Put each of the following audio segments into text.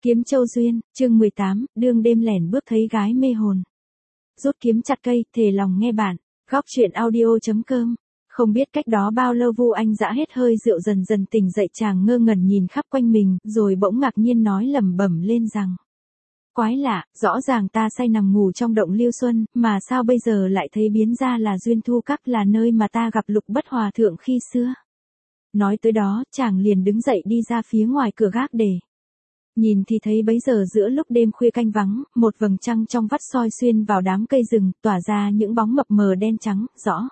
Kiếm Châu Duyên, chương 18, đương đêm lẻn bước thấy gái mê hồn. Rút kiếm chặt cây, thề lòng nghe bạn. Góc chuyện audio.com. Không biết cách đó bao lâu Vu Anh dã hết hơi rượu dần dần tỉnh dậy, chàng ngơ ngẩn nhìn khắp quanh mình, rồi bỗng ngạc nhiên nói lẩm bẩm lên rằng: quái lạ, rõ ràng ta say nằm ngủ trong động Liêu Xuân, mà sao bây giờ lại thấy biến ra là Duyên Thu Các, là nơi mà ta gặp Lục Bất Hòa thượng khi xưa. Nói tới đó, chàng liền đứng dậy đi ra phía ngoài cửa gác để nhìn thì thấy bấy giờ giữa lúc đêm khuya canh vắng, một vầng trăng trong vắt soi xuyên vào đám cây rừng, tỏa ra những bóng mập mờ đen trắng, rõ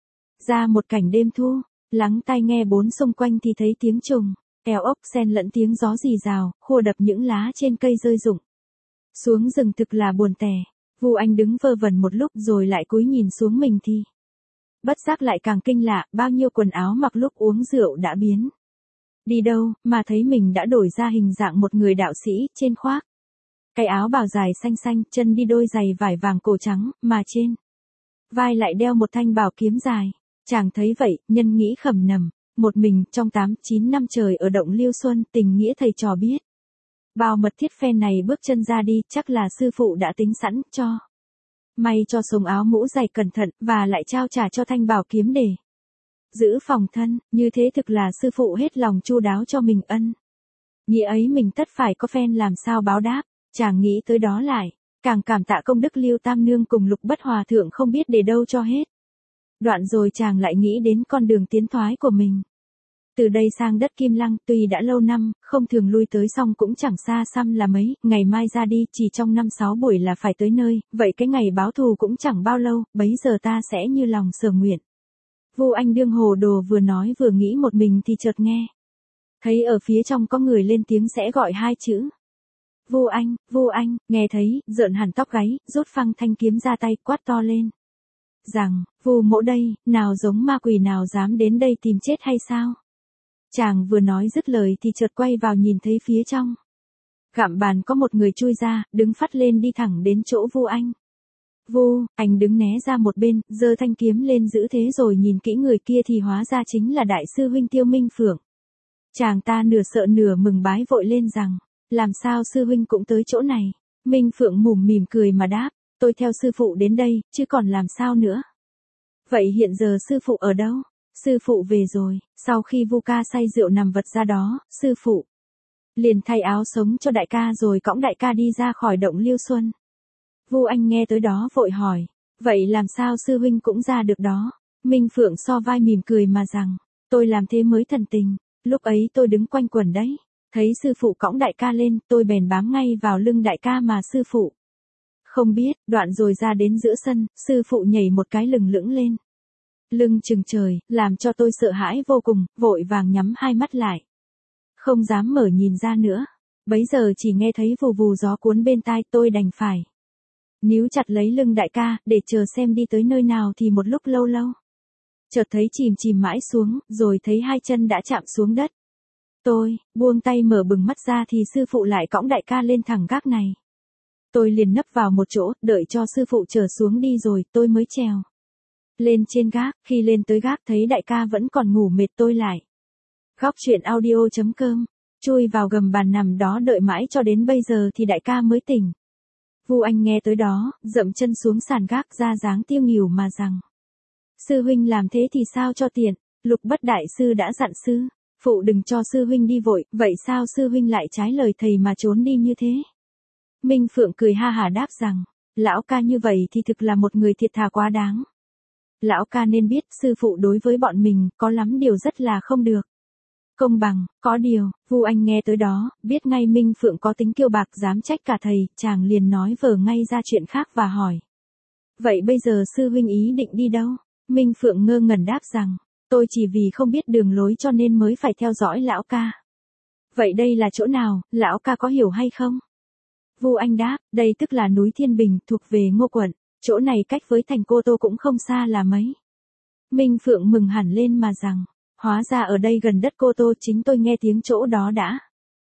ra một cảnh đêm thu. Lắng tai nghe bốn xung quanh thì thấy tiếng trùng, eo ốc xen lẫn tiếng gió rì rào, khua đập những lá trên cây rơi rụng xuống rừng, thực là buồn tẻ. Vu Anh đứng vơ vẩn một lúc rồi lại cúi nhìn xuống mình thì bất giác lại càng kinh lạ, bao nhiêu quần áo mặc lúc uống rượu đã biến đi đâu, mà thấy mình đã đổi ra hình dạng một người đạo sĩ. Trên khoác cái áo bào dài xanh xanh, chân đi đôi giày vải vàng cổ trắng, mà trên vai lại đeo một thanh bảo kiếm dài. Chàng thấy vậy, nhân nghĩ khẩm nầm, một mình trong 8-9 năm trời ở động Liêu Xuân, tình nghĩa thầy trò biết bao mật thiết, phen này bước chân ra đi, chắc là sư phụ đã tính sẵn cho may cho sống áo mũ dày cẩn thận, và lại trao trả cho thanh bảo kiếm để giữ phòng thân. Như thế thực là sư phụ hết lòng chu đáo cho mình, ân nghĩa ấy mình tất phải có phen làm sao báo đáp. Chàng nghĩ tới đó lại càng cảm tạ công đức Liêu Tam Nương cùng Lục Bất Hòa thượng không biết để đâu cho hết. Đoạn rồi chàng lại nghĩ đến con đường tiến thoái của mình. Từ đây sang đất Kim Lăng, tuy đã lâu năm không thường lui tới, song cũng chẳng xa xăm là mấy, ngày mai ra đi chỉ trong 5-6 buổi là phải tới nơi, vậy cái ngày báo thù cũng chẳng bao lâu, bấy giờ ta sẽ như lòng sở nguyện. Vu Anh đương hồ đồ vừa nói vừa nghĩ một mình thì chợt nghe thấy ở phía trong có người lên tiếng sẽ gọi hai chữ: Vu Anh, Vu Anh. Nghe thấy, rợn hẳn tóc gáy, rút phăng thanh kiếm ra tay, quát to lên rằng: Vu mỗ đây, nào giống ma quỷ nào dám đến đây tìm chết hay sao? Chàng vừa nói dứt lời thì chợt quay vào nhìn thấy phía trong gạm bàn có một người chui ra, đứng phắt lên đi thẳng đến chỗ Vu Anh. Vu Anh đứng né ra một bên, giơ thanh kiếm lên giữ thế, rồi nhìn kỹ người kia thì hóa ra chính là đại sư huynh Tiêu Minh Phượng. Chàng ta nửa sợ nửa mừng bái vội lên rằng: làm sao sư huynh cũng tới chỗ này? Minh Phượng mủm mỉm cười mà đáp: tôi theo sư phụ đến đây, chứ còn làm sao nữa. Vậy hiện giờ sư phụ ở đâu? Sư phụ về rồi. Sau khi Vu ca say rượu nằm vật ra đó, sư phụ liền thay áo sống cho đại ca rồi cõng đại ca đi ra khỏi động Liêu Xuân. Vu Anh nghe tới đó vội hỏi: vậy làm sao sư huynh cũng ra được đó? Minh Phượng so vai mỉm cười mà rằng: tôi làm thế mới thần tình. Lúc ấy tôi đứng quanh quẩn đấy, thấy sư phụ cõng đại ca lên, tôi bèn bám ngay vào lưng đại ca mà sư phụ không biết. Đoạn rồi ra đến giữa sân, sư phụ nhảy một cái lừng lững lên lưng chừng trời, làm cho tôi sợ hãi vô cùng, vội vàng nhắm hai mắt lại, không dám mở nhìn ra nữa. Bấy giờ chỉ nghe thấy vù vù gió cuốn bên tai, tôi đành phải níu chặt lấy lưng đại ca, để chờ xem đi tới nơi nào. Thì một lúc lâu lâu, chợt thấy chìm chìm mãi xuống, rồi thấy hai chân đã chạm xuống đất. Tôi buông tay mở bừng mắt ra thì sư phụ lại cõng đại ca lên thẳng gác này. Tôi liền nấp vào một chỗ, đợi cho sư phụ trở xuống đi rồi tôi mới trèo lên trên gác. Khi lên tới gác thấy đại ca vẫn còn ngủ mệt, tôi lại góc chuyện audio.com chui vào gầm bàn nằm đó đợi mãi cho đến bây giờ thì đại ca mới tỉnh. Vu Anh nghe tới đó, dậm chân xuống sàn gác, ra dáng tiêu nghỉu mà rằng: sư huynh làm thế thì sao cho tiện? Lục Bất đại sư đã dặn sư phụ đừng cho sư huynh đi vội, vậy sao sư huynh lại trái lời thầy mà trốn đi như thế? Minh Phượng cười ha hả đáp rằng: lão ca như vậy thì thực là một người thiệt thà quá đáng. Lão ca nên biết sư phụ đối với bọn mình có lắm điều rất là không được công bằng. Có điều, Vu Anh nghe tới đó, biết ngay Minh Phượng có tính kiêu bạc dám trách cả thầy, chàng liền nói vờ ngay ra chuyện khác và hỏi: vậy bây giờ sư huynh ý định đi đâu? Minh Phượng ngơ ngẩn đáp rằng: tôi chỉ vì không biết đường lối cho nên mới phải theo dõi lão ca. Vậy đây là chỗ nào, lão ca có hiểu hay không? Vu Anh đáp: đây tức là núi Thiên Bình, thuộc về Ngô quận. Chỗ này cách với thành Cô Tô cũng không xa là mấy. Minh Phượng mừng hẳn lên mà rằng: hóa ra ở đây gần đất Cô Tô, chính tôi nghe tiếng chỗ đó đã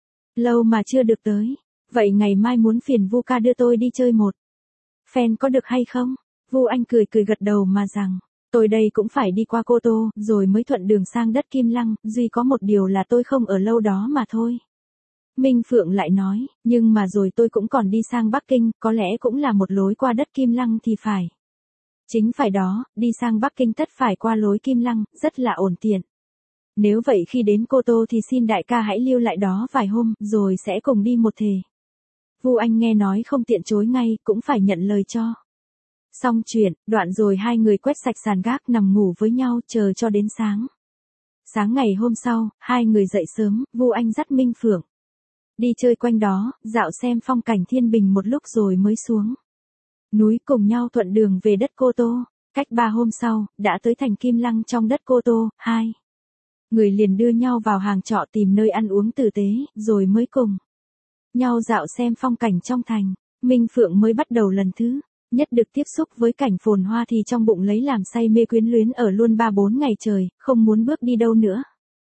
lâu mà chưa được tới. Vậy ngày mai muốn phiền Vu ca đưa tôi đi chơi một phen có được hay không? Vu Anh cười cười gật đầu mà rằng: tôi đây cũng phải đi qua Cô Tô, rồi mới thuận đường sang đất Kim Lăng, duy có một điều là tôi không ở lâu đó mà thôi. Minh Phượng lại nói, nhưng mà rồi tôi cũng còn đi sang Bắc Kinh, có lẽ cũng là một lối qua đất Kim Lăng thì phải. Chính phải đó, đi sang Bắc Kinh tất phải qua lối Kim Lăng, rất là ổn tiện. Nếu vậy khi đến Cô Tô thì xin đại ca hãy lưu lại đó vài hôm, rồi sẽ cùng đi một thể. Vu Anh nghe nói không tiện chối ngay, cũng phải nhận lời cho. Xong chuyện, đoạn rồi hai người quét sạch sàn gác nằm ngủ với nhau chờ cho đến sáng. Sáng ngày hôm sau, hai người dậy sớm, Vu Anh dắt Minh Phượng đi chơi quanh đó, dạo xem phong cảnh thiên bình một lúc rồi mới xuống núi cùng nhau thuận đường về đất Cô Tô. Cách 3 hôm sau, đã tới thành Kim Lăng trong đất Cô Tô, hai người liền đưa nhau vào hàng trọ tìm nơi ăn uống tử tế, rồi mới cùng nhau dạo xem phong cảnh trong thành. Minh Phượng mới bắt đầu lần thứ nhất được tiếp xúc với cảnh phồn hoa thì trong bụng lấy làm say mê quyến luyến ở luôn 3-4 ngày trời, không muốn bước đi đâu nữa.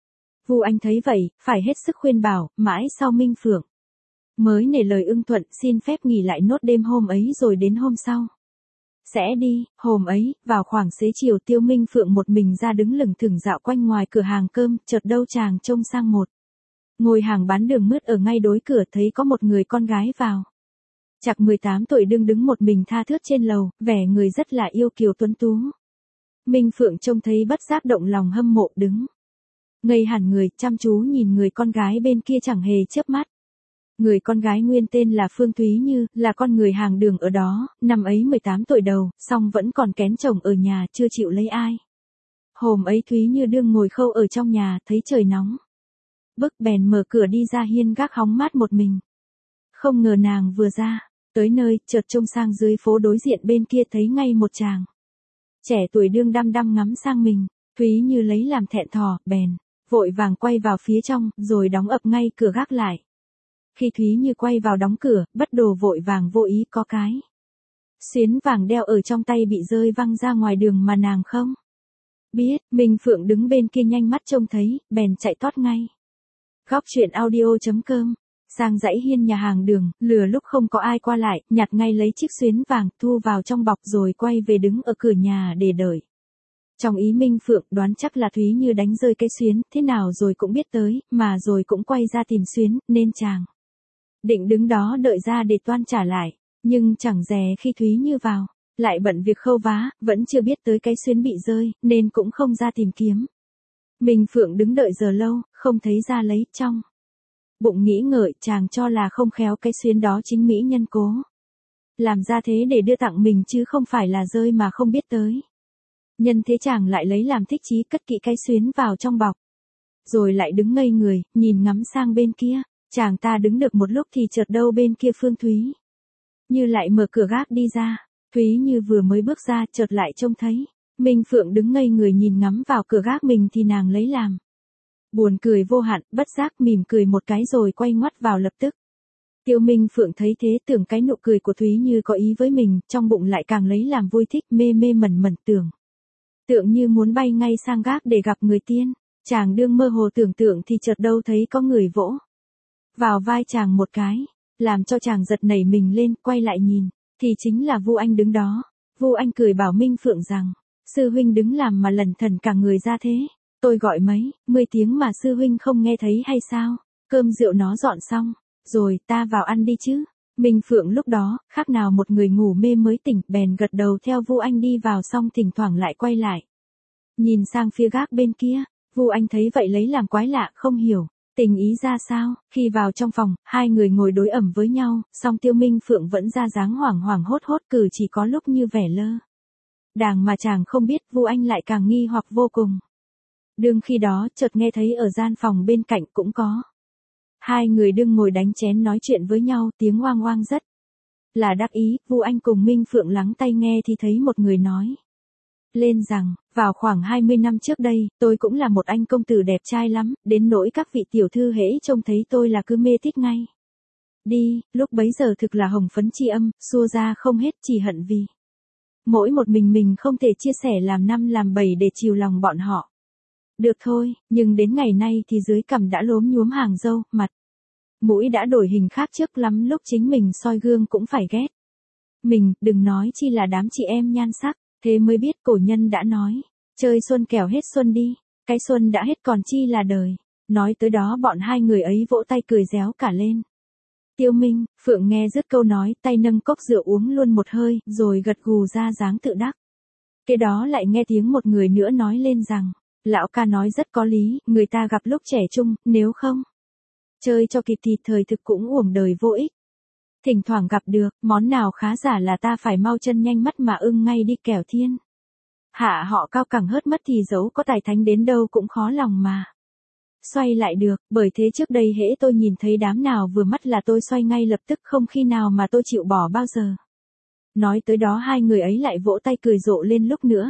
Vu Anh thấy vậy, phải hết sức khuyên bảo, mãi sau Minh Phượng mới nể lời ưng thuận xin phép nghỉ lại nốt đêm hôm ấy rồi đến hôm sau sẽ đi. Hôm ấy, vào khoảng xế chiều Tiêu Minh Phượng một mình ra đứng lững thững dạo quanh ngoài cửa hàng cơm, chợt đâu chàng trông sang một ngôi hàng bán đường mướt ở ngay đối cửa, thấy có một người con gái vào. Chạc 18 tuổi đứng một mình tha thướt trên lầu, vẻ người rất là yêu kiều tuấn tú. Minh Phượng trông thấy bất giác động lòng hâm mộ, đứng ngây hẳn người, chăm chú nhìn người con gái bên kia chẳng hề chớp mắt. Người con gái nguyên tên là Phương Thúy Như, là con người hàng đường ở đó, năm ấy 18 tuổi đầu, song vẫn còn kén chồng ở nhà chưa chịu lấy ai. Hôm ấy Thúy Như đương ngồi khâu ở trong nhà, thấy trời nóng bức bèn mở cửa đi ra hiên gác hóng mát một mình. Không ngờ nàng vừa ra tới nơi, chợt trông sang dưới phố đối diện bên kia thấy ngay một chàng trẻ tuổi đương đăm đăm ngắm sang mình. Thúy Như lấy làm thẹn thò, bèn vội vàng quay vào phía trong, rồi đóng ập ngay cửa gác lại. Khi Thúy Như quay vào đóng cửa, bất đồ vội vàng vô ý có cái xuyến vàng đeo ở trong tay bị rơi văng ra ngoài đường mà nàng không biết. Minh Phượng đứng bên kia nhanh mắt trông thấy, bèn chạy tót ngay góc truyện audio.com sang dãy hiên nhà hàng đường, lừa lúc không có ai qua lại, nhặt ngay lấy chiếc xuyến vàng, thu vào trong bọc rồi quay về đứng ở cửa nhà để đợi. Trong ý Minh Phượng đoán chắc là Thúy Như đánh rơi cái xuyến, thế nào rồi cũng biết tới, mà rồi cũng quay ra tìm xuyến, nên chàng định đứng đó đợi ra để toan trả lại. Nhưng chẳng dè khi Thúy Như vào, lại bận việc khâu vá, vẫn chưa biết tới cái xuyến bị rơi, nên cũng không ra tìm kiếm. Minh Phượng đứng đợi giờ lâu, không thấy ra lấy, trong bụng nghĩ ngợi, chàng cho là không khéo cái xuyến đó chính mỹ nhân cố làm ra thế để đưa tặng mình chứ không phải là rơi mà không biết tới. Nhân thế chàng lại lấy làm thích chí cất kỹ cái xuyến vào trong bọc. Rồi lại đứng ngây người, nhìn ngắm sang bên kia. Chàng ta đứng được một lúc thì chợt đâu bên kia Phương Thúy Như lại mở cửa gác đi ra. Thúy Như vừa mới bước ra chợt lại trông thấy Minh Phượng đứng ngây người nhìn ngắm vào cửa gác mình thì nàng lấy làm buồn cười vô hạn, bất giác mỉm cười một cái rồi quay ngoắt vào lập tức. Tiêu Minh Phượng thấy thế tưởng cái nụ cười của Thúy Như có ý với mình, trong bụng lại càng lấy làm vui thích, mê mê mẩn mẩn tượng như muốn bay ngay sang gác để gặp người tiên. Chàng đương mơ hồ tưởng tượng thì chợt đâu thấy có người vỗ vào vai chàng một cái, làm cho chàng giật nảy mình lên, quay lại nhìn, thì chính là Vu Anh đứng đó. Vu Anh cười bảo Minh Phượng rằng, sư huynh đứng làm mà lẩn thẩn cả người ra thế. Tôi gọi mấy, 10 tiếng mà sư huynh không nghe thấy hay sao? Cơm rượu nó dọn xong, rồi ta vào ăn đi chứ. Minh Phượng lúc đó, khác nào một người ngủ mê mới tỉnh, bèn gật đầu theo Vu Anh đi vào, xong thỉnh thoảng lại quay lại nhìn sang phía gác bên kia. Vu Anh thấy vậy lấy làm quái lạ, không hiểu tình ý ra sao. Khi vào trong phòng, hai người ngồi đối ẩm với nhau, song Tiêu Minh Phượng vẫn ra dáng hoảng hoảng hốt hốt, cử chỉ có lúc như vẻ lơ đàng mà chàng không biết. Vu Anh lại càng nghi hoặc vô cùng. Đương khi đó chợt nghe thấy ở gian phòng bên cạnh cũng có hai người đương ngồi đánh chén nói chuyện với nhau, tiếng oang oang rất là đắc ý. Vu Anh cùng Minh Phượng lắng tai nghe thì thấy một người nói lên rằng, vào khoảng 20 năm trước đây, tôi cũng là một anh công tử đẹp trai lắm, đến nỗi các vị tiểu thư hễ trông thấy tôi là cứ mê thích ngay đi. Lúc bấy giờ thực là hồng phấn tri âm, xua ra không hết, chỉ hận vì mỗi một mình không thể chia sẻ làm năm làm bảy để chiều lòng bọn họ được thôi. Nhưng đến ngày nay thì dưới cằm đã lốm nhuốm hàng râu, mặt mũi đã đổi hình khác trước lắm, lúc chính mình soi gương cũng phải ghét mình, đừng nói chi là đám chị em nhan sắc. Thế mới biết cổ nhân đã nói, chơi xuân kẻo hết xuân đi, cái xuân đã hết còn chi là đời. Nói tới đó bọn hai người ấy vỗ tay cười réo cả lên. Tiêu Minh, Phượng nghe dứt câu nói, tay nâng cốc rượu uống luôn một hơi, rồi gật gù ra dáng tự đắc. Kế đó lại nghe tiếng một người nữa nói lên rằng, lão ca nói rất có lý, người ta gặp lúc trẻ trung, nếu không chơi cho kịp thì thời thực cũng uổng đời vô ích. Thỉnh thoảng gặp được, món nào khá giả là ta phải mau chân nhanh mắt mà ưng ngay đi kẻo thiên. Hạ họ cao cẳng hớt mất thì dẫu có tài thánh đến đâu cũng khó lòng mà xoay lại được, bởi thế trước đây hễ tôi nhìn thấy đám nào vừa mắt là tôi xoay ngay lập tức, không khi nào mà tôi chịu bỏ bao giờ. Nói tới đó hai người ấy lại vỗ tay cười rộ lên lúc nữa.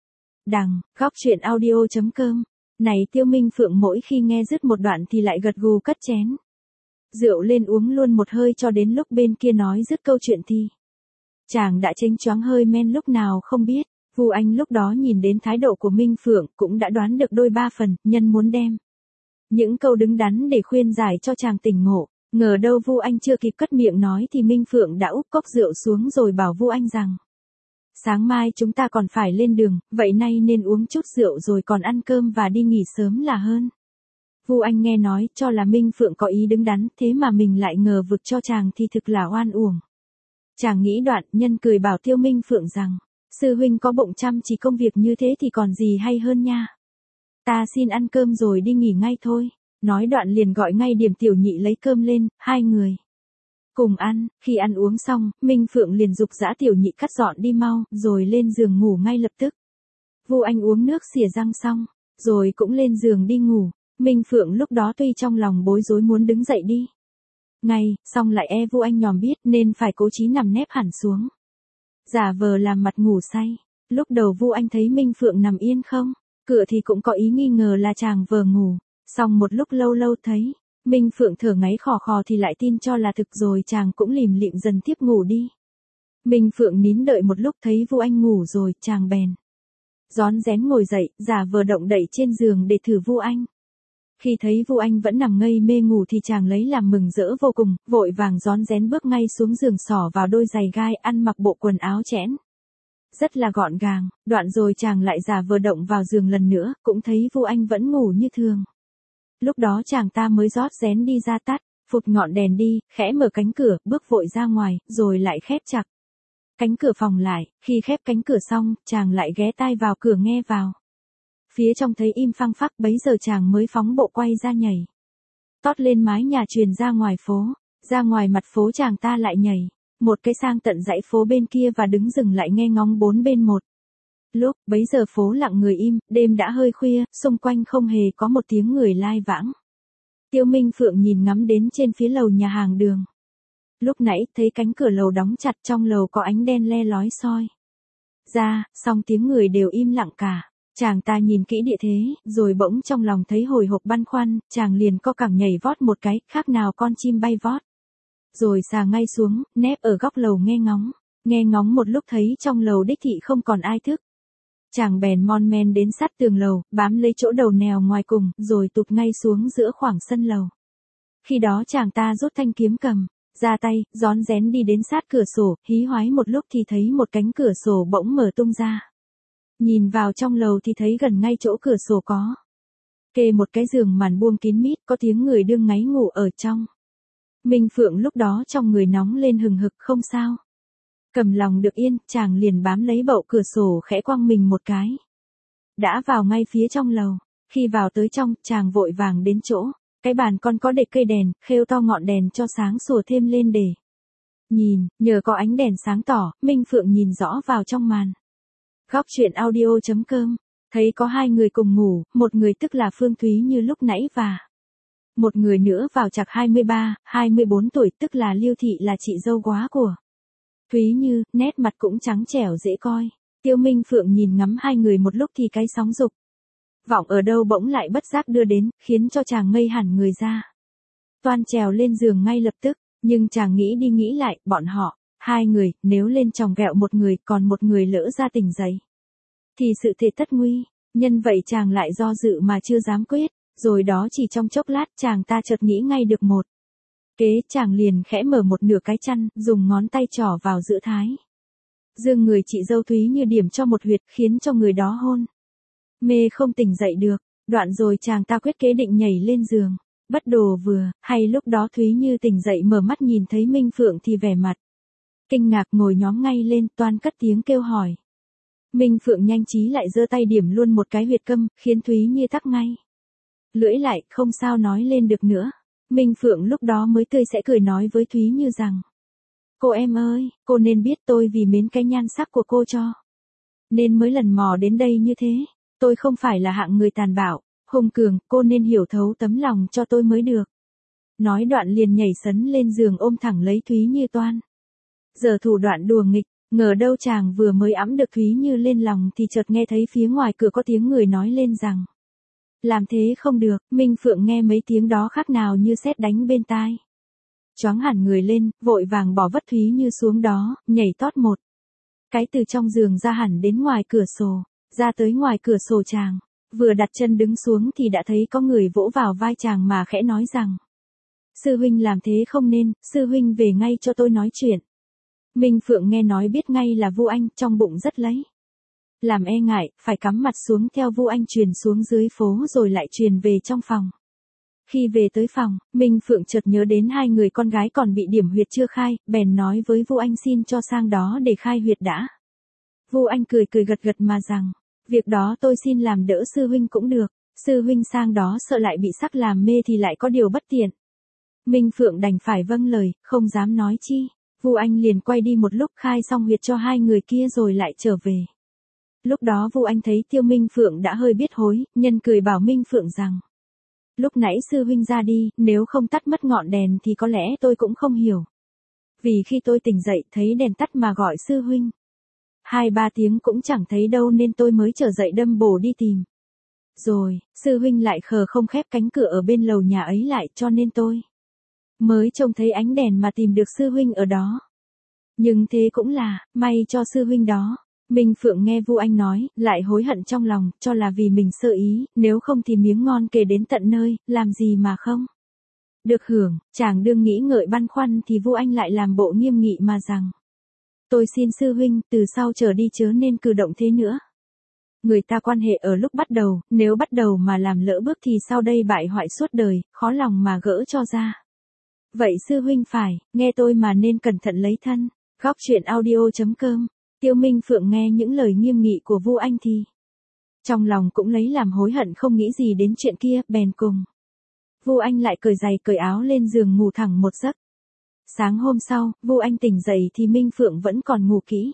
Đằng, góc truyện audio.com. Này Tiêu Minh Phượng mỗi khi nghe dứt một đoạn thì lại gật gù cất chén rượu lên uống luôn một hơi cho đến lúc bên kia nói dứt câu chuyện thì chàng đã chênh choáng hơi men lúc nào không biết. Vu Anh lúc đó nhìn đến thái độ của Minh Phượng cũng đã đoán được đôi ba phần, nhân muốn đem những câu đứng đắn để khuyên giải cho chàng tỉnh ngộ. Ngờ đâu Vu Anh chưa kịp cất miệng nói thì Minh Phượng đã úp cốc rượu xuống rồi bảo Vu Anh rằng, sáng mai chúng ta còn phải lên đường, vậy nay nên uống chút rượu rồi còn ăn cơm và đi nghỉ sớm là hơn. Vu Anh nghe nói cho là Minh Phượng có ý đứng đắn, thế mà mình lại ngờ vực cho chàng thì thực là oan uổng. Chàng nghĩ đoạn, nhân cười bảo Tiêu Minh Phượng rằng, sư huynh có bụng chăm chỉ công việc như thế thì còn gì hay hơn nha. Ta xin ăn cơm rồi đi nghỉ ngay thôi. Nói đoạn liền gọi ngay Điềm Tiểu Nhị lấy cơm lên, hai người cùng ăn. Khi ăn uống xong, Minh Phượng liền giục dã Tiểu Nhị cắt dọn đi mau, rồi lên giường ngủ ngay lập tức. Vu Anh uống nước xỉa răng xong, rồi cũng lên giường đi ngủ. Minh Phượng lúc đó tuy trong lòng bối rối muốn đứng dậy đi ngay, xong lại Vu Anh nhòm biết nên phải cố chí nằm nép hẳn xuống, giả vờ làm mặt ngủ say. Lúc đầu Vu Anh thấy Minh Phượng nằm yên không cửa thì cũng có ý nghi ngờ là chàng vờ ngủ. Xong một lúc lâu lâu thấy Minh Phượng thở ngáy khò khò thì lại tin cho là thực, rồi chàng cũng lìm lịm dần tiếp ngủ đi. Minh Phượng nín đợi một lúc thấy Vu Anh ngủ rồi, chàng bèn rón rén ngồi dậy, giả vờ động đậy trên giường để thử Vu Anh. Khi thấy Vu Anh vẫn nằm ngây mê ngủ thì chàng lấy làm mừng rỡ vô cùng, vội vàng rón rén bước ngay xuống giường xỏ vào đôi giày gai, ăn mặc bộ quần áo chẽn rất là gọn gàng. Đoạn rồi chàng lại giả vờ động vào giường lần nữa, cũng thấy Vu Anh vẫn ngủ như thường. Lúc đó chàng ta mới rót rén đi ra tắt, phụt ngọn đèn đi, khẽ mở cánh cửa, bước vội ra ngoài, rồi lại khép chặt cánh cửa phòng lại. Khi khép cánh cửa xong, chàng lại ghé tai vào cửa nghe vào. Phía trong thấy im phăng phắc, bấy giờ chàng mới phóng bộ quay ra nhảy tót lên mái nhà truyền ra ngoài phố. Ra ngoài mặt phố chàng ta lại nhảy một cái sang tận dãy phố bên kia và đứng dừng lại nghe ngóng bốn bên một lúc. Bấy giờ phố lặng người im, đêm đã hơi khuya, xung quanh không hề có một tiếng người lai vãng. Tiêu Minh Phượng nhìn ngắm đến trên phía lầu nhà hàng Đường. Lúc nãy thấy cánh cửa lầu đóng chặt, trong lầu có ánh đen le lói soi ra, song tiếng người đều im lặng cả. Chàng ta nhìn kỹ địa thế, rồi bỗng trong lòng thấy hồi hộp băn khoăn, chàng liền co cẳng nhảy vót một cái, khác nào con chim bay vót. Rồi xà ngay xuống, nép ở góc lầu nghe ngóng một lúc thấy trong lầu đích thị không còn ai thức. Chàng bèn mon men đến sát tường lầu, bám lấy chỗ đầu nèo ngoài cùng, rồi tụt ngay xuống giữa khoảng sân lầu. Khi đó chàng ta rút thanh kiếm cầm ra tay, rón rén đi đến sát cửa sổ, hí hoái một lúc thì thấy một cánh cửa sổ bỗng mở tung ra. Nhìn vào trong lầu thì thấy gần ngay chỗ cửa sổ có kê một cái giường màn buông kín mít, có tiếng người đương ngáy ngủ ở trong. Minh Phượng lúc đó trong người nóng lên hừng hực, không sao cầm lòng được yên, chàng liền bám lấy bậu cửa sổ khẽ quăng mình một cái, đã vào ngay phía trong lầu. Khi vào tới trong, chàng vội vàng đến chỗ cái bàn con có để cây đèn, khêu to ngọn đèn cho sáng sủa thêm lên để nhìn. Nhờ có ánh đèn sáng tỏ, Minh Phượng nhìn rõ vào trong màn. Góc truyện audio.com. Thấy có hai người cùng ngủ, một người tức là Phương Thúy như lúc nãy và một người nữa vào chạc 23, 24 tuổi, tức là Liêu Thị, là chị dâu góa của Thúy Như, nét mặt cũng trắng trẻo dễ coi. Tiêu Minh Phượng nhìn ngắm hai người một lúc thì cái sóng dục vọng ở đâu bỗng lại bất giác đưa đến, khiến cho chàng ngây hẳn người ra. Toan trèo lên giường ngay lập tức, nhưng chàng nghĩ đi nghĩ lại, bọn họ hai người, nếu lên chòng ghẹo một người, còn một người lỡ ra tỉnh dậy thì sự thể tất nguy. Nhân vậy chàng lại do dự mà chưa dám quyết. Rồi đó chỉ trong chốc lát chàng ta chợt nghĩ ngay được một kế. Chàng liền khẽ mở một nửa cái chăn, dùng ngón tay trỏ vào giữa thái dương người chị dâu Thúy Như, điểm cho một huyệt, khiến cho người đó hôn mê không tỉnh dậy được. Đoạn rồi chàng ta quyết kế định nhảy lên giường. Bất đồ vừa, hay lúc đó Thúy Như tỉnh dậy mở mắt nhìn thấy Minh Phượng thì vẻ mặt kinh ngạc ngồi nhóm ngay lên, toan cất tiếng kêu hỏi. Minh Phượng nhanh trí lại giơ tay điểm luôn một cái huyệt câm, khiến Thúy Như tắc ngay lưỡi lại, không sao nói lên được nữa. Minh Phượng lúc đó mới tươi sẽ cười nói với Thúy Như rằng: cô em ơi, cô nên biết tôi vì mến cái nhan sắc của cô cho nên mới lần mò đến đây như thế. Tôi không phải là hạng người tàn bạo, hung cường, cô nên hiểu thấu tấm lòng cho tôi mới được. Nói đoạn liền nhảy sấn lên giường ôm thẳng lấy Thúy Như toan. Giờ thủ đoạn đùa nghịch, ngờ đâu chàng vừa mới ẵm được Thúy Như lên lòng thì chợt nghe thấy phía ngoài cửa có tiếng người nói lên rằng: làm thế không được. Minh Phượng nghe mấy tiếng đó khác nào như sét đánh bên tai. Choáng hẳn người lên, vội vàng bỏ vất Thúy Như xuống đó, nhảy tót một cái từ trong giường ra hẳn đến ngoài cửa sổ, ra tới ngoài cửa sổ chàng. Vừa đặt chân đứng xuống thì đã thấy có người vỗ vào vai chàng mà khẽ nói rằng: sư huynh làm thế không nên, sư huynh về ngay cho tôi nói chuyện. Minh Phượng nghe nói biết ngay là Vu Anh, trong bụng rất lấy làm e ngại, phải cắm mặt xuống theo Vu Anh truyền xuống dưới phố rồi lại truyền về trong phòng. Khi về tới phòng, Minh Phượng chợt nhớ đến hai người con gái còn bị điểm huyệt chưa khai, bèn nói với Vu Anh xin cho sang đó để khai huyệt đã. Vu Anh cười cười gật gật mà rằng: việc đó tôi xin làm đỡ sư huynh cũng được, sư huynh sang đó sợ lại bị sắc làm mê thì lại có điều bất tiện. Minh Phượng đành phải vâng lời, không dám nói chi. Vu Anh liền quay đi một lúc khai xong huyệt cho hai người kia rồi lại trở về. Lúc đó Vu Anh thấy Tiêu Minh Phượng đã hơi biết hối, nhân cười bảo Minh Phượng rằng: lúc nãy sư huynh ra đi, nếu không tắt mất ngọn đèn thì có lẽ tôi cũng không hiểu. Vì khi tôi tỉnh dậy thấy đèn tắt mà gọi sư huynh 2-3 tiếng cũng chẳng thấy đâu nên tôi mới trở dậy đâm bổ đi tìm. Rồi, sư huynh lại khờ không khép cánh cửa ở bên lầu nhà ấy lại cho nên tôi mới trông thấy ánh đèn mà tìm được sư huynh ở đó. Nhưng thế cũng là, may cho sư huynh đó. Minh Phượng nghe Vu Anh nói, lại hối hận trong lòng, cho là vì mình sơ ý, nếu không thì miếng ngon kề đến tận nơi, làm gì mà không được hưởng. Chàng đương nghĩ ngợi băn khoăn thì Vu Anh lại làm bộ nghiêm nghị mà rằng: tôi xin sư huynh, từ sau trở đi chớ nên cử động thế nữa. Người ta quan hệ ở lúc bắt đầu, nếu bắt đầu mà làm lỡ bước thì sau đây bại hoại suốt đời, khó lòng mà gỡ cho ra. Vậy sư huynh phải, nghe tôi mà nên cẩn thận lấy thân. Góc truyện audio.com. Tiêu Minh Phượng nghe những lời nghiêm nghị của Vu Anh thì trong lòng cũng lấy làm hối hận không nghĩ gì đến chuyện kia, bèn cùng Vu Anh lại cởi giày cởi áo lên giường ngủ thẳng một giấc. Sáng hôm sau, Vu Anh tỉnh dậy thì Minh Phượng vẫn còn ngủ kỹ.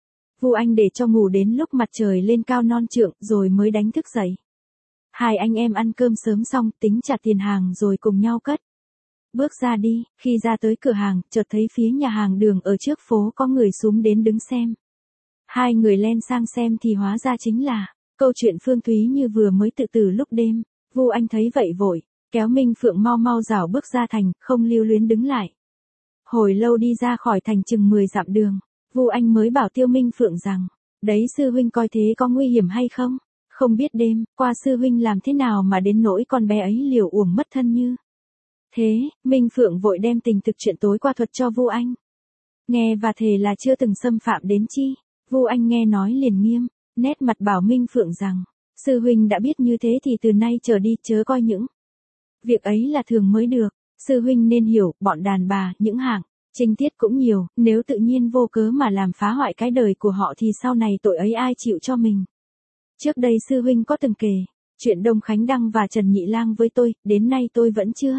Vu Anh để cho ngủ đến lúc mặt trời lên cao non trượng rồi mới đánh thức dậy. Hai anh em ăn cơm sớm xong, tính trả tiền hàng rồi cùng nhau cất bước ra đi. Khi ra tới cửa hàng, chợt thấy phía nhà hàng Đường ở trước phố có người xúm đến đứng xem. Hai người len sang xem thì hóa ra chính là câu chuyện Phương Thúy Như vừa mới tự tử lúc đêm. Vu Anh thấy vậy vội kéo Minh Phượng mau mau rảo bước ra thành, không lưu luyến đứng lại. Hồi lâu đi ra khỏi thành chừng 10 dặm đường, Vu Anh mới bảo Tiêu Minh Phượng rằng: đấy sư huynh coi thế có nguy hiểm hay không? Không biết đêm qua sư huynh làm thế nào mà đến nỗi con bé ấy liều uổng mất thân như thế. Minh Phượng vội đem tình thực chuyện tối qua thuật cho Vu Anh nghe và thề là chưa từng xâm phạm đến chi. Vu Anh nghe nói liền nghiêm nét mặt bảo Minh Phượng rằng: sư huynh đã biết như thế thì từ nay trở đi chớ coi những việc ấy là thường mới được. Sư huynh nên hiểu, bọn đàn bà, những hạng trinh tiết cũng nhiều, nếu tự nhiên vô cớ mà làm phá hoại cái đời của họ thì sau này tội ấy ai chịu cho mình. Trước đây sư huynh có từng kể chuyện Đông Khánh Đăng và Trần Nhị Lang với tôi, đến nay tôi vẫn chưa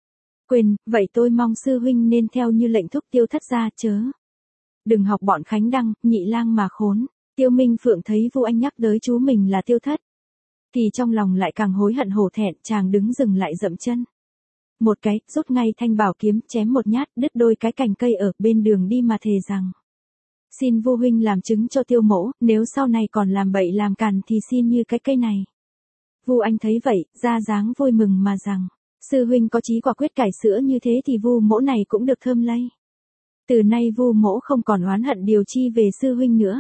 quên, vậy tôi mong sư huynh nên theo như lệnh thúc Tiêu thất ra chớ đừng học bọn Khánh Đăng, Nhị Lang mà khốn. Tiêu Minh Phượng thấy Vu Anh nhắc tới chú mình là Tiêu thất thì trong lòng lại càng hối hận hổ thẹn, chàng đứng dừng lại dậm chân một cái, rút ngay thanh bảo kiếm chém một nhát đứt đôi cái cành cây ở bên đường đi mà thề rằng: xin Vu huynh làm chứng cho Tiêu mỗ, nếu sau này còn làm bậy làm càn thì xin như cái cây này. Vu Anh thấy vậy, ra dáng vui mừng mà rằng: sư huynh có chí quả quyết cải sữa như thế thì Vu mỗ này cũng được thơm lây. Từ nay Vu mỗ không còn oán hận điều chi về sư huynh nữa.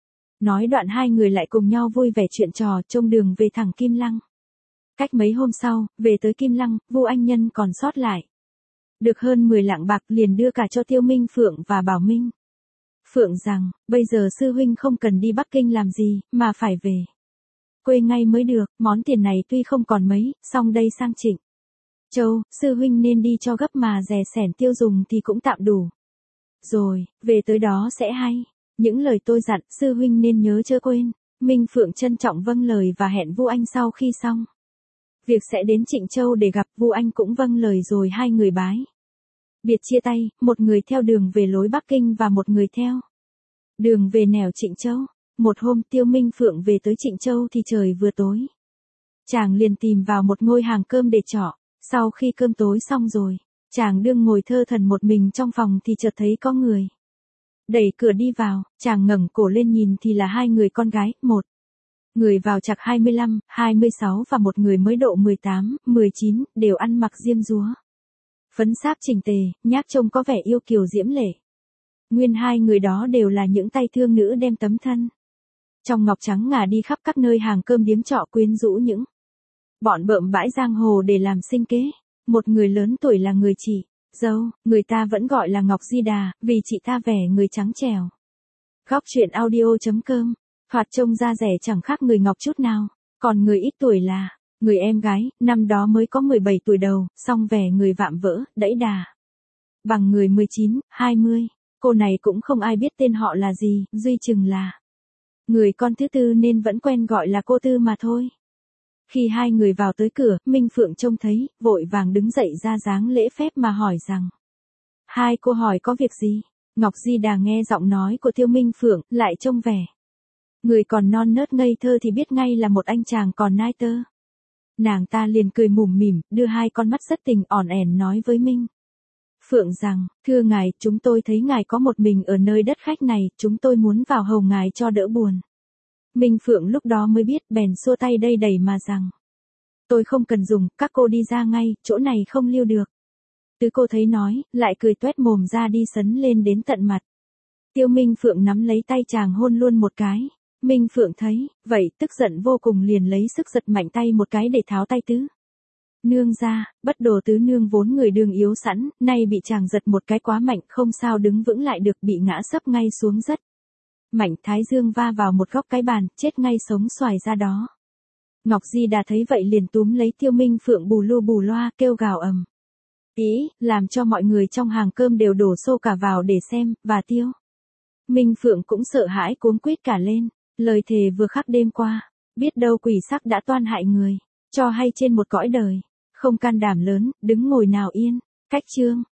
Nói đoạn hai người lại cùng nhau vui vẻ chuyện trò, trông đường về thẳng Kim Lăng. Cách mấy hôm sau, về tới Kim Lăng, Vu Anh Nhân còn sót lại được hơn 10 lạng bạc, liền đưa cả cho Tiêu Minh Phượng và bảo Minh Phượng rằng: bây giờ sư huynh không cần đi Bắc Kinh làm gì, mà phải về quê ngay mới được, món tiền này tuy không còn mấy, song đây sang Trịnh Châu, sư huynh nên đi cho gấp mà dè sẻn tiêu dùng thì cũng tạm đủ. Rồi, về tới đó sẽ hay. Những lời tôi dặn, sư huynh nên nhớ chớ quên. Minh Phượng trân trọng vâng lời và hẹn Vu Anh sau khi xong việc sẽ đến Trịnh Châu để gặp. Vu Anh cũng vâng lời rồi hai người bái biệt chia tay, một người theo đường về lối Bắc Kinh và một người theo đường về nẻo Trịnh Châu. Một hôm Tiêu Minh Phượng về tới Trịnh Châu thì trời vừa tối. Chàng liền tìm vào một ngôi hàng cơm để trọ. Sau khi cơm tối xong rồi, chàng đương ngồi thơ thẩn một mình trong phòng thì chợt thấy có người đẩy cửa đi vào. Chàng ngẩng cổ lên nhìn thì là hai người con gái, một người vào chạc 25, 26 và một người mới độ 18, 19, đều ăn mặc diêm dúa, phấn sáp chỉnh tề, nhác trông có vẻ yêu kiều diễm lệ. Nguyên hai người đó đều là những tay thương nữ đem tấm thân trong ngọc trắng ngà đi khắp các nơi hàng cơm điếm trọ quyến rũ những bọn bợm bãi giang hồ để làm sinh kế. Một người lớn tuổi là người chị dâu, người ta vẫn gọi là Ngọc Di Đà, vì chị ta vẻ người trắng trẻo. Góc truyện audio.com, thoạt trông da rẻ chẳng khác người Ngọc chút nào. Còn người ít tuổi là người em gái, năm đó mới có 17 tuổi đầu, song vẻ người vạm vỡ, đẫy đà bằng người 19, 20. Cô này cũng không ai biết tên họ là gì, duy chừng là người con thứ tư nên vẫn quen gọi là cô Tư mà thôi. Khi hai người vào tới cửa, Minh Phượng trông thấy, vội vàng đứng dậy ra dáng lễ phép mà hỏi rằng: hai cô hỏi có việc gì? Ngọc Di Đà nghe giọng nói của Tiêu Minh Phượng, lại trông vẻ người còn non nớt ngây thơ thì biết ngay là một anh chàng còn nai tơ. Nàng ta liền cười mủm mỉm, đưa hai con mắt rất tình ỏn ẻn nói với Minh Phượng rằng: thưa ngài, chúng tôi thấy ngài có một mình ở nơi đất khách này, chúng tôi muốn vào hầu ngài cho đỡ buồn. Minh Phượng lúc đó mới biết, bèn xua tay đây đẩy mà rằng: tôi không cần dùng, các cô đi ra ngay, chỗ này không lưu được. Tứ cô thấy nói, lại cười toét mồm ra đi sấn lên đến tận mặt. Tiêu Minh Phượng nắm lấy tay chàng hôn luôn một cái. Minh Phượng thấy vậy, tức giận vô cùng liền lấy sức giật mạnh tay một cái để tháo tay tứ nương ra. Bất đồ tứ nương vốn người đường yếu sẵn, nay bị chàng giật một cái quá mạnh, không sao đứng vững lại được, bị ngã sấp ngay xuống rất mạnh, thái dương va vào một góc cái bàn, chết ngay sống xoài ra đó. Ngọc Di Đà thấy vậy liền túm lấy Tiêu Minh Phượng bù lu bù loa, kêu gào ầm ý, làm cho mọi người trong hàng cơm đều đổ xô cả vào để xem, và Tiêu Minh Phượng cũng sợ hãi cuống quýt cả lên. Lời thề vừa khắc đêm qua, biết đâu quỷ sắc đã toan hại người, cho hay trên một cõi đời, không can đảm lớn, đứng ngồi nào yên. Cách chương